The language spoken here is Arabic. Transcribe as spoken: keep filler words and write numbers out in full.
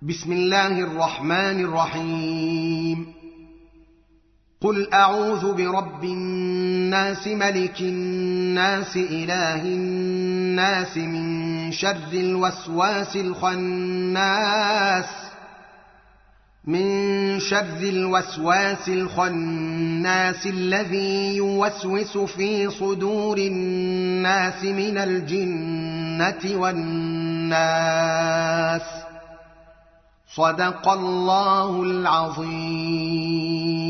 بسم الله الرحمن الرحيم قل أعوذ برب الناس ملك الناس إله الناس من شر الوسواس الخناس من شر الوسواس الخناس الذي يوسوس في صدور الناس من الجنة والناس. صدق الله العظيم.